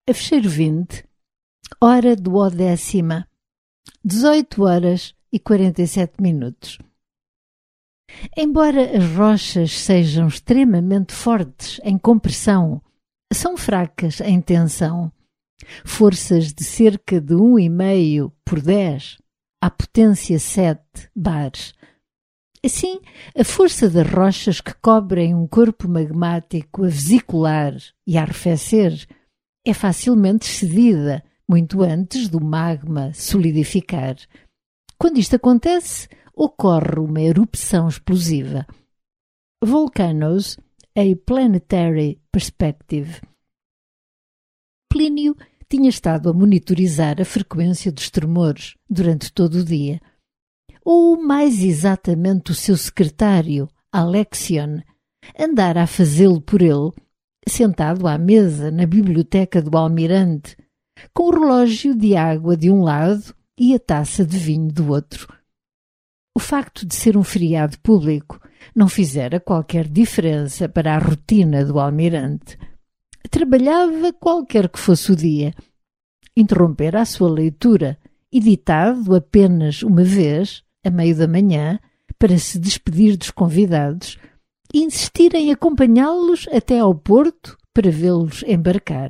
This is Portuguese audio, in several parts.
A fecheiro 20, hora duodécima, 18h47. Embora as rochas sejam extremamente fortes em compressão, são fracas em tensão. Forças de cerca de 1,5 por 10, à potência 7 bares. Assim, a força das rochas que cobrem um corpo magmático a vesicular e a arrefecer é facilmente excedida muito antes do magma solidificar. Quando isto acontece, ocorre uma erupção explosiva. Volcanoes, a Planetary Perspective. Plínio tinha estado a monitorizar a frequência dos tremores durante todo o dia. Ou, mais exatamente, o seu secretário, Alexion, andara a fazê-lo por ele, sentado à mesa na biblioteca do Almirante, com o relógio de água de um lado e a taça de vinho do outro. O facto de ser um feriado público não fizera qualquer diferença para a rotina do Almirante. Trabalhava qualquer que fosse o dia. Interrompera a sua leitura, editado apenas uma vez, a meio da manhã, para se despedir dos convidados, e insistir em acompanhá-los até ao porto para vê-los embarcar.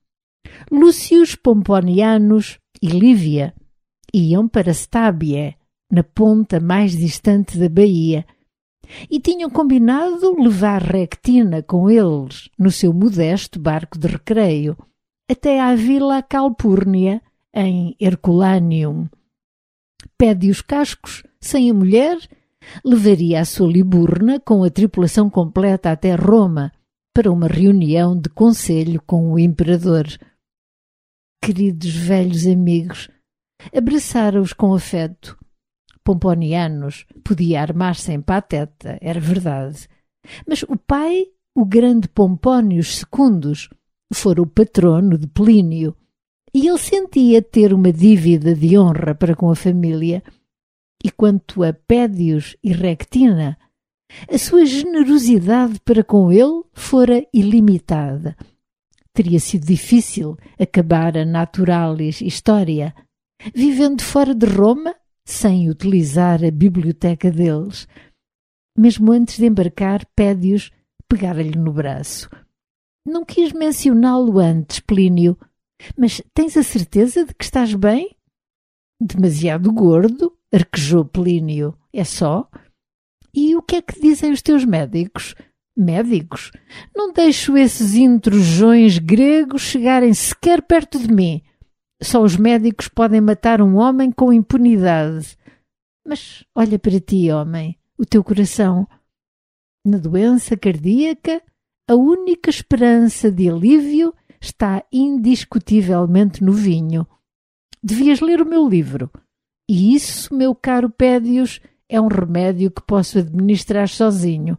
Lúcius Pomponianus e Lívia iam para Stabie, na ponta mais distante da baía, e tinham combinado levar Rectina com eles no seu modesto barco de recreio até à Vila Calpurnia, em Herculaneum. Pédios Cascos, sem a mulher, levaria a sua liburna com a tripulação completa até Roma para uma reunião de conselho com o imperador. Queridos velhos amigos, abraçara-os com afeto. Pomponianus podia armar-se em pateta, era verdade, mas o pai, o grande Pompónios Secundus, fora o patrono de Plínio, e ele sentia ter uma dívida de honra para com a família. E quanto a Pédios e Rectina, a sua generosidade para com ele fora ilimitada. Teria sido difícil acabar a Naturalis Historia, vivendo fora de Roma, sem utilizar a biblioteca deles. Mesmo antes de embarcar, Pédios pegara-lhe no braço. Não quis mencioná-lo antes, Plínio, mas tens a certeza de que estás bem? Demasiado gordo, arquejou Plínio. É só? E o que é que dizem os teus médicos? Médicos? Não deixo esses intrusões gregos chegarem sequer perto de mim. Só os médicos podem matar um homem com impunidade. Mas olha para ti, homem, o teu coração. Na doença cardíaca, a única esperança de alívio está indiscutivelmente no vinho. Devias ler o meu livro. E isso, meu caro Pédios, é um remédio que posso administrar sozinho.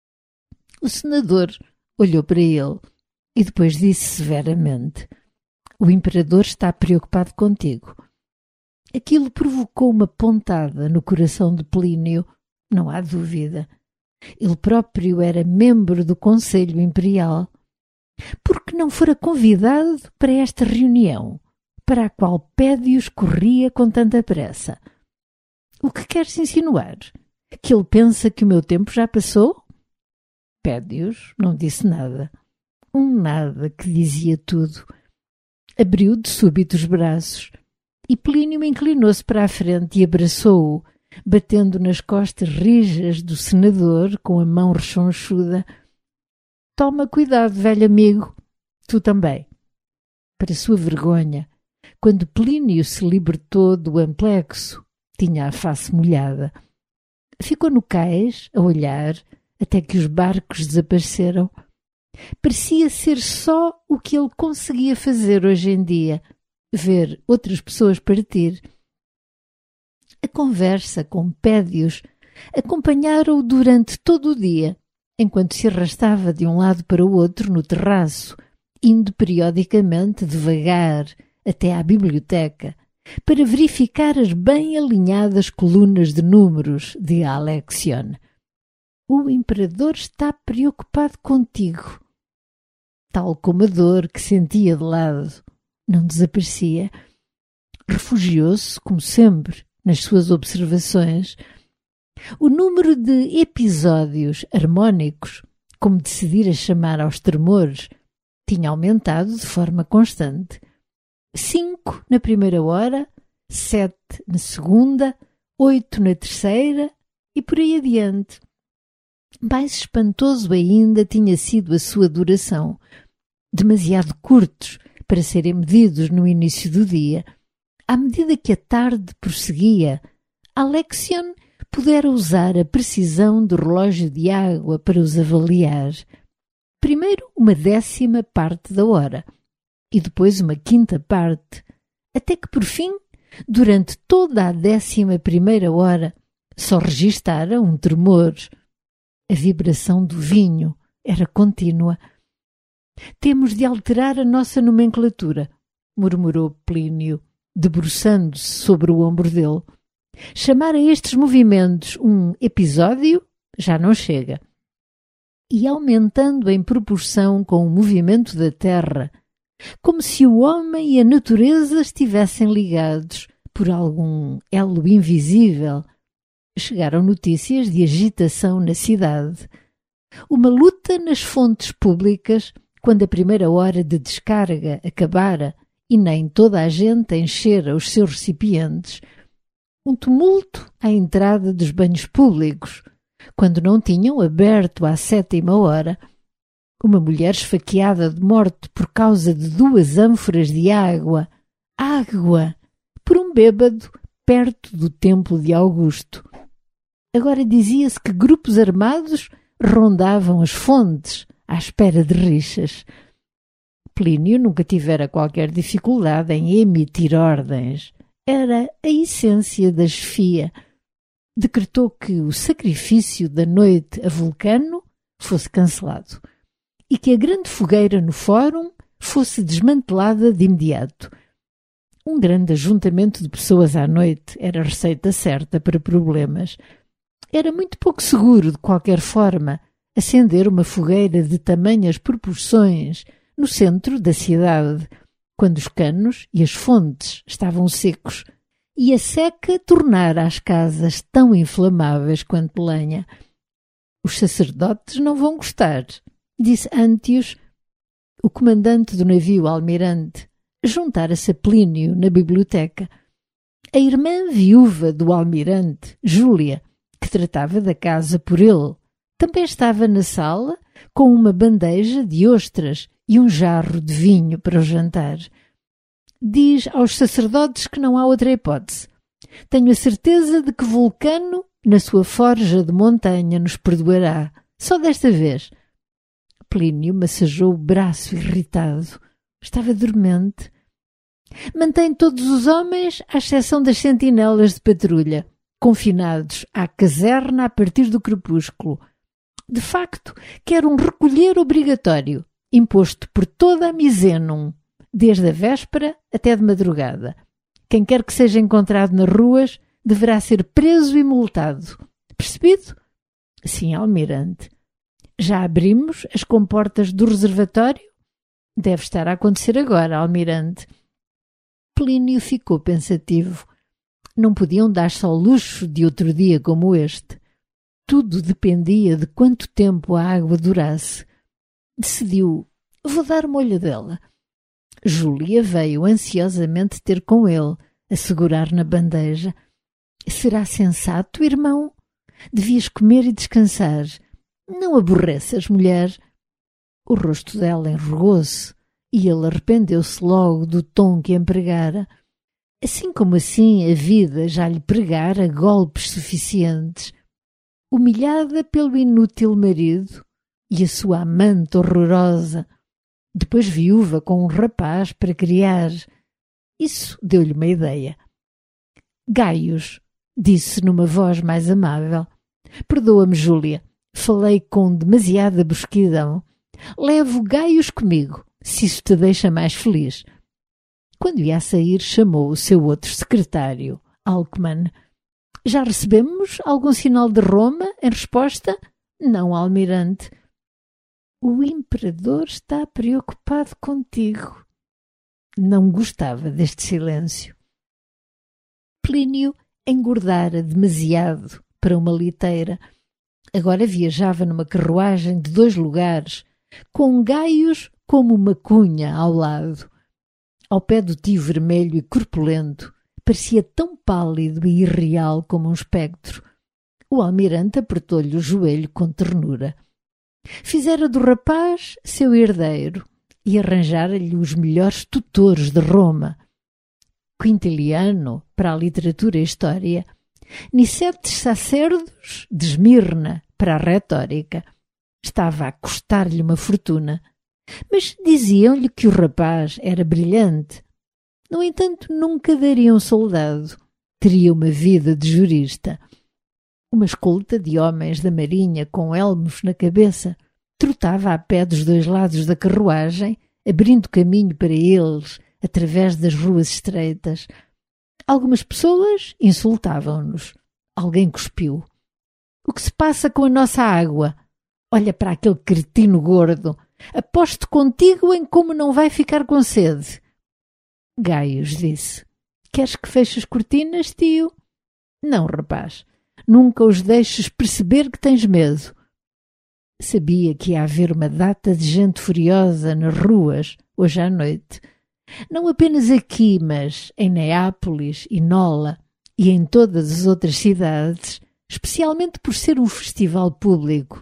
O senador olhou para ele e depois disse severamente: o imperador está preocupado contigo. Aquilo provocou uma pontada no coração de Plínio, não há dúvida. Ele próprio era membro do Conselho Imperial. Por que não fora convidado para esta reunião, para a qual Pédios corria com tanta pressa? O que queres insinuar? Que ele pensa que o meu tempo já passou? Pédios não disse nada. Um nada que dizia tudo. Abriu de súbito os braços e Plínio inclinou-se para a frente e abraçou-o, batendo nas costas rijas do senador com a mão rechonchuda. Toma cuidado, velho amigo. Tu também. Para sua vergonha, quando Plínio se libertou do amplexo, tinha a face molhada. Ficou no cais, a olhar, até que os barcos desapareceram. Parecia ser só o que ele conseguia fazer hoje em dia, ver outras pessoas partir. A conversa com Pédios acompanhara-o durante todo o dia, enquanto se arrastava de um lado para o outro no terraço, indo periodicamente devagar até à biblioteca, para verificar as bem alinhadas colunas de números de Alexion. O imperador está preocupado contigo. tal como a dor que sentia de lado não desaparecia. Refugiou-se, como sempre, nas suas observações. O número de episódios harmónicos, como decidira chamar aos tremores, tinha aumentado de forma constante. 5 na primeira hora, 7 na segunda, 8 na terceira e por aí adiante. Mais espantoso ainda tinha sido a sua duração, demasiado curtos para serem medidos no início do dia. À medida que a tarde prosseguia, Alexion pudera usar a precisão do relógio de água para os avaliar. Primeiro 1/10 parte da hora e depois 1/5 parte, até que por fim, durante toda a 11ª hora, só registara um tremor. A vibração do vinho era contínua. Temos de alterar a nossa nomenclatura, murmurou Plínio, debruçando-se sobre o ombro dele. Chamar a estes movimentos um episódio já não chega. E aumentando em proporção com o movimento da Terra, como se o homem e a natureza estivessem ligados por algum elo invisível, chegaram notícias de agitação na cidade. Uma luta nas fontes públicas, quando a primeira hora de descarga acabara e nem toda a gente enchera os seus recipientes. Um tumulto à entrada dos banhos públicos, quando não tinham aberto à 7ª hora. Uma mulher esfaqueada de morte por causa de 2 ânforas de água. Água! Por um bêbado perto do templo de Augusto. Agora dizia-se que grupos armados rondavam as fontes à espera de rixas. Plínio nunca tivera qualquer dificuldade em emitir ordens. Era a essência da chefia. Decretou que o sacrifício da noite a Vulcano fosse cancelado e que a grande fogueira no fórum fosse desmantelada de imediato. Um grande ajuntamento de pessoas à noite era a receita certa para problemas. Era muito pouco seguro, de qualquer forma, acender uma fogueira de tamanhas proporções no centro da cidade, quando os canos e as fontes estavam secos e a seca tornara as casas tão inflamáveis quanto lenha. Os sacerdotes não vão gostar, disse Antius, o comandante do navio almirante, juntara-se a Plínio na biblioteca. A irmã viúva do almirante, Júlia, que tratava da casa por ele, também estava na sala com uma bandeja de ostras e um jarro de vinho para o jantar. Diz aos sacerdotes que não há outra hipótese. Tenho a certeza de que Vulcano, na sua forja de montanha, nos perdoará. Só desta vez. Plínio massageou o braço irritado. Estava dormente. Mantém todos os homens, à exceção das sentinelas de patrulha, confinados à caserna a partir do crepúsculo. De facto, quer um recolher obrigatório, imposto por toda a Misenum, desde a véspera até de madrugada. Quem quer que seja encontrado nas ruas deverá ser preso e multado. Percebido? Sim, almirante. Já abrimos as comportas do reservatório? Deve estar a acontecer agora, almirante. Plínio ficou pensativo. Não podiam dar-se ao luxo de outro dia como este. Tudo dependia de quanto tempo a água durasse. Decidiu, vou dar uma olhadela. Júlia veio ansiosamente ter com ele, a segurar na bandeja. Será sensato, irmão? Devias comer e descansar. Não aborreças, mulher. O rosto dela enrugou-se e ele arrependeu-se logo do tom que empregara. Assim como assim a vida já lhe pregara golpes suficientes. Humilhada pelo inútil marido e a sua amante horrorosa, depois viúva com um rapaz para criar. Isso deu-lhe uma ideia. Gaius, disse numa voz mais amável. Perdoa-me, Júlia, falei com demasiada brusquidão. Levo Gaius comigo, se isso te deixa mais feliz. Quando ia a sair, chamou o seu outro secretário, Alckman. Já recebemos algum sinal de Roma em resposta? Não, almirante. O imperador está preocupado contigo. Não gostava deste silêncio. Plínio engordara demasiado para uma liteira. Agora viajava numa carruagem de 2 lugares, com Gaius como uma cunha ao lado. Ao pé do tio vermelho e corpulento, parecia tão pálido e irreal como um espectro. O almirante apertou-lhe o joelho com ternura. Fizera do rapaz seu herdeiro e arranjara-lhe os melhores tutores de Roma. Quintiliano para a literatura e a história, Nicetes Sacerdos de Esmirna para a retórica. Estava a custar-lhe uma fortuna, mas diziam-lhe que o rapaz era brilhante. No entanto, nunca daria um soldado. Teria uma vida de jurista. Uma escolta de homens da marinha com elmos na cabeça trotava a pé dos 2 lados da carruagem, abrindo caminho para eles através das ruas estreitas. Algumas pessoas insultavam-nos. Alguém cuspiu. O que se passa com a nossa água? Olha para aquele cretino gordo. Aposto contigo em como não vai ficar com sede. Gaius disse: Queres que feche as cortinas, tio? Não, rapaz. Nunca os deixes perceber que tens medo. Sabia que ia haver uma data de gente furiosa nas ruas, hoje à noite. Não apenas aqui, mas em Neápolis e Nola e em todas as outras cidades, especialmente por ser um festival público.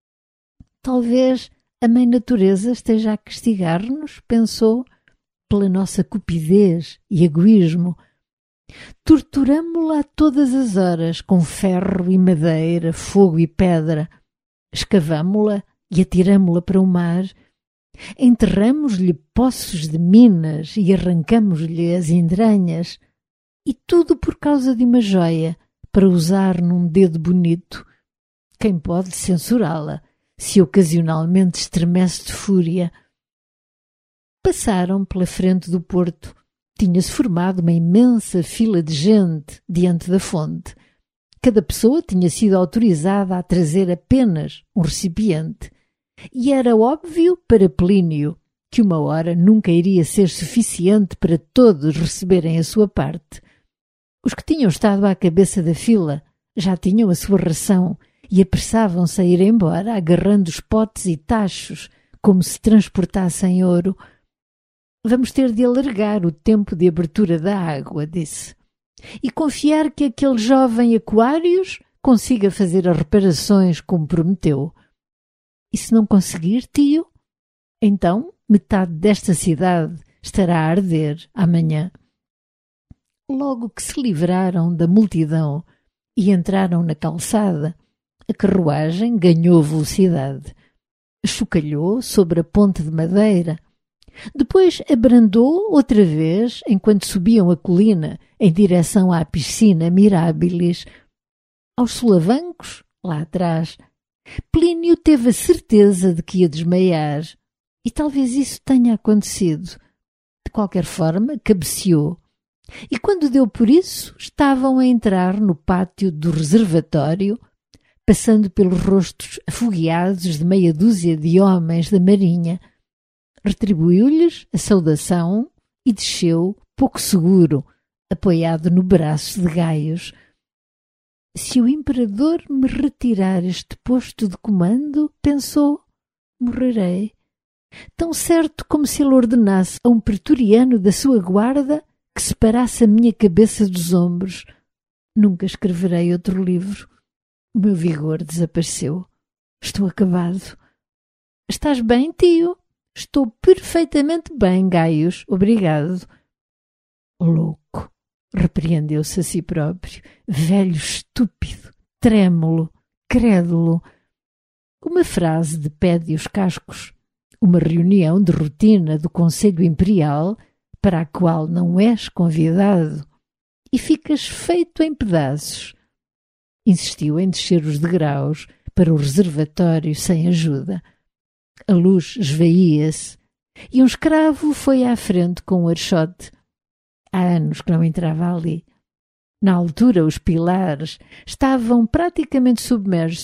Talvez a Mãe Natureza esteja a castigar-nos, pensou, pela nossa cupidez e egoísmo. Torturamo-la a todas as horas, com ferro e madeira, fogo e pedra. Escavamo-la e atiramo-la para o mar. Enterramos-lhe poços de minas e arrancamos-lhe as entranhas. E tudo por causa de uma joia, para usar num dedo bonito. Quem pode censurá-la, se ocasionalmente estremece de fúria? Passaram pela frente do porto. Tinha-se formado uma imensa fila de gente diante da fonte. Cada pessoa tinha sido autorizada a trazer apenas um recipiente. E era óbvio para Plínio que 1 hora nunca iria ser suficiente para todos receberem a sua parte. Os que tinham estado à cabeça da fila já tinham a sua ração e apressavam-se a ir embora, agarrando os potes e tachos como se transportassem ouro. Vamos ter de alargar o tempo de abertura da água, disse, e confiar que aquele jovem Aquários consiga fazer as reparações como prometeu. E se não conseguir, tio? Então metade desta cidade estará a arder amanhã. Logo que se livraram da multidão e entraram na calçada, a carruagem ganhou velocidade. Chocalhou sobre a ponte de madeira. Depois abrandou outra vez enquanto subiam a colina em direção à piscina Mirabilis. Aos solavancos, lá atrás, Plínio teve a certeza de que ia desmaiar. E talvez isso tenha acontecido. De qualquer forma, cabeceou. E quando deu por isso, estavam a entrar no pátio do reservatório, passando pelos rostos afogueados de meia dúzia de homens da marinha. Retribuiu-lhes a saudação e desceu, pouco seguro, apoiado no braço de Gaius. Se o imperador me retirar este posto de comando, pensou, morrerei. Tão certo como se ele ordenasse a um pretoriano da sua guarda que separasse a minha cabeça dos ombros. Nunca escreverei outro livro. O meu vigor desapareceu. Estou acabado. Estás bem, tio? Estou perfeitamente bem, Gaius. Obrigado. Louco, repreendeu-se a si próprio. Velho estúpido, trêmulo, crédulo. Uma frase de Pédios Cascos. Uma reunião de rotina do Conselho Imperial para a qual não és convidado e ficas feito em pedaços. Insistiu em descer os degraus para o reservatório sem ajuda. A luz esvaía-se e um escravo foi à frente com um archote. Há anos que não entrava ali. Na altura, os pilares estavam praticamente submersos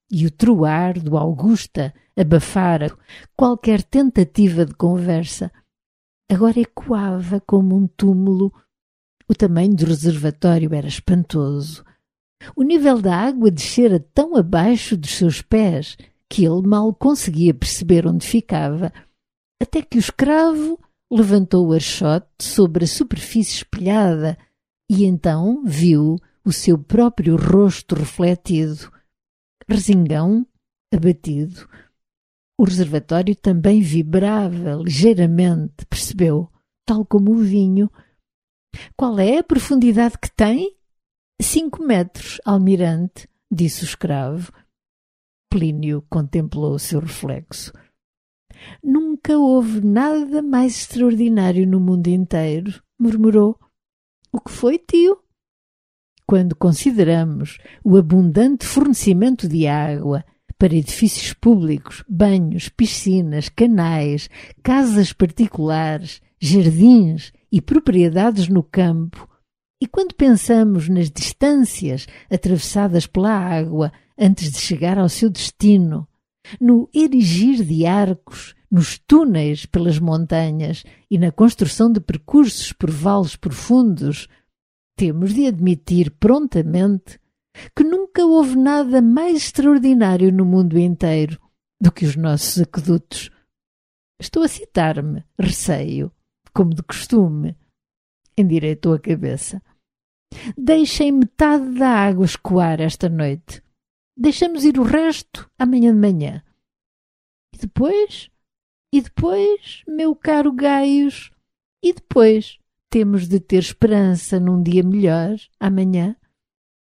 e o troar do Augusta abafara qualquer tentativa de conversa. Agora ecoava como um túmulo. O tamanho do reservatório era espantoso. O nível da água descera tão abaixo dos seus pés que ele mal conseguia perceber onde ficava, até que o escravo levantou o archote sobre a superfície espelhada e então viu o seu próprio rosto refletido, resingão, abatido. O reservatório também vibrava ligeiramente, percebeu, tal como o vinho. Qual é a profundidade que tem? 5 metros, almirante, disse o escravo. Plínio contemplou o seu reflexo. Nunca houve nada mais extraordinário no mundo inteiro, murmurou. O que foi, tio? Quando consideramos o abundante fornecimento de água para edifícios públicos, banhos, piscinas, canais, casas particulares, jardins e propriedades no campo, e quando pensamos nas distâncias atravessadas pela água antes de chegar ao seu destino, no erigir de arcos, nos túneis pelas montanhas e na construção de percursos por vales profundos, temos de admitir prontamente que nunca houve nada mais extraordinário no mundo inteiro do que os nossos aquedutos. Estou a citar-me, receio, como de costume. Endireitou a cabeça. Deixem metade da água escoar esta noite. Deixamos ir o resto amanhã de manhã. E depois? E depois, meu caro Gaius? E depois temos de ter esperança num dia melhor amanhã?